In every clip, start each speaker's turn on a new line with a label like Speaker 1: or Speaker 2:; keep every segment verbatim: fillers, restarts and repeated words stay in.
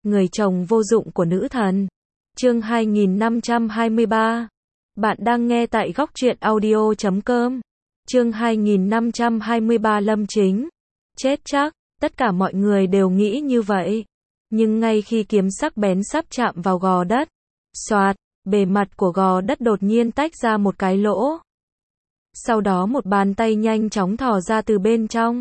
Speaker 1: Người chồng vô dụng của nữ thần. Chương hai nghìn năm trăm hai mươi ba. Bạn đang nghe tại góc truyện audio chấm com. Chương hai nghìn năm trăm hai mươi ba. Lâm Chính. Chết chắc, tất cả mọi người đều nghĩ như vậy. Nhưng ngay khi kiếm sắc bén sắp chạm vào gò đất, xoạt, bề mặt của gò đất đột nhiên tách ra một cái lỗ. Sau đó một bàn tay nhanh chóng thò ra từ bên trong,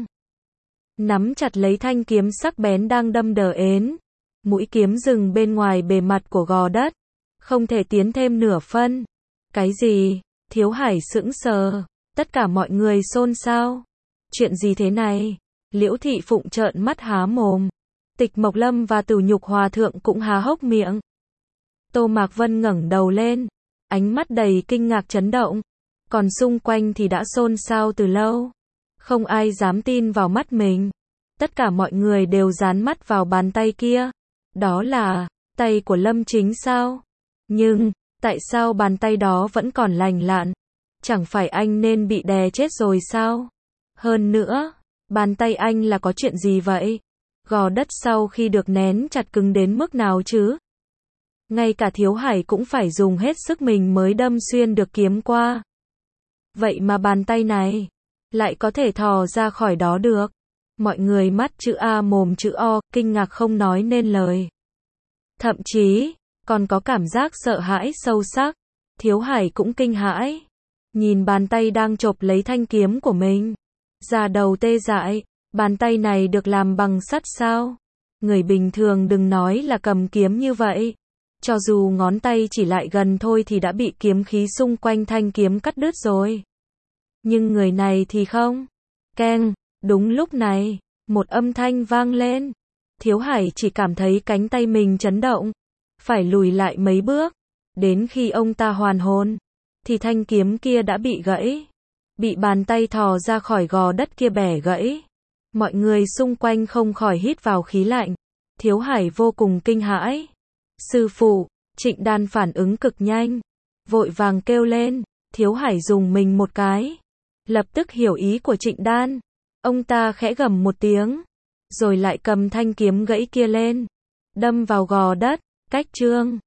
Speaker 1: nắm chặt lấy thanh kiếm sắc bén đang đâm đờ ến. Mũi kiếm dừng bên ngoài bề mặt của gò đất, không thể tiến thêm nửa phân. Cái gì? Thiếu Hải sững sờ, tất cả mọi người xôn xao. Chuyện gì thế này? Liễu Thị Phụng trợn mắt há mồm. Tịch Mộc Lâm và Tử Nhục Hòa Thượng cũng há hốc miệng. Tô Mạc Vân ngẩng đầu lên, ánh mắt đầy kinh ngạc chấn động. Còn xung quanh thì đã xôn xao từ lâu. Không ai dám tin vào mắt mình. Tất cả mọi người đều dán mắt vào bàn tay kia. Đó là tay của Lâm Chính sao? Nhưng, tại sao bàn tay đó vẫn còn lành lặn? Chẳng phải anh nên bị đè chết rồi sao? Hơn nữa, bàn tay anh là có chuyện gì vậy? Gò đất sau khi được nén chặt cứng đến mức nào chứ? Ngay cả Thiếu Hải cũng phải dùng hết sức mình mới đâm xuyên được kiếm qua. Vậy mà bàn tay này lại có thể thò ra khỏi đó được. Mọi người mắt chữ A mồm chữ O, kinh ngạc không nói nên lời. Thậm chí, còn có cảm giác sợ hãi sâu sắc. Thiếu Hải cũng kinh hãi. Nhìn bàn tay đang chộp lấy thanh kiếm của mình. Da đầu tê dại, bàn tay này được làm bằng sắt sao? Người bình thường đừng nói là cầm kiếm như vậy. Cho dù ngón tay chỉ lại gần thôi thì đã bị kiếm khí xung quanh thanh kiếm cắt đứt rồi. Nhưng người này thì không. Keng, đúng lúc này, một âm thanh vang lên. Thiếu Hải chỉ cảm thấy cánh tay mình chấn động, phải lùi lại mấy bước. Đến khi ông ta hoàn hồn, thì thanh kiếm kia đã bị gãy. Bị bàn tay thò ra khỏi gò đất kia bẻ gãy. Mọi người xung quanh không khỏi hít vào khí lạnh. Thiếu Hải vô cùng kinh hãi. Sư phụ, Trịnh Đan phản ứng cực nhanh. Vội vàng kêu lên. Thiếu Hải dùng mình một cái. Lập tức hiểu ý của Trịnh Đan. Ông ta khẽ gầm một tiếng, rồi lại cầm thanh kiếm gãy kia lên, đâm vào gò đất. Cách chương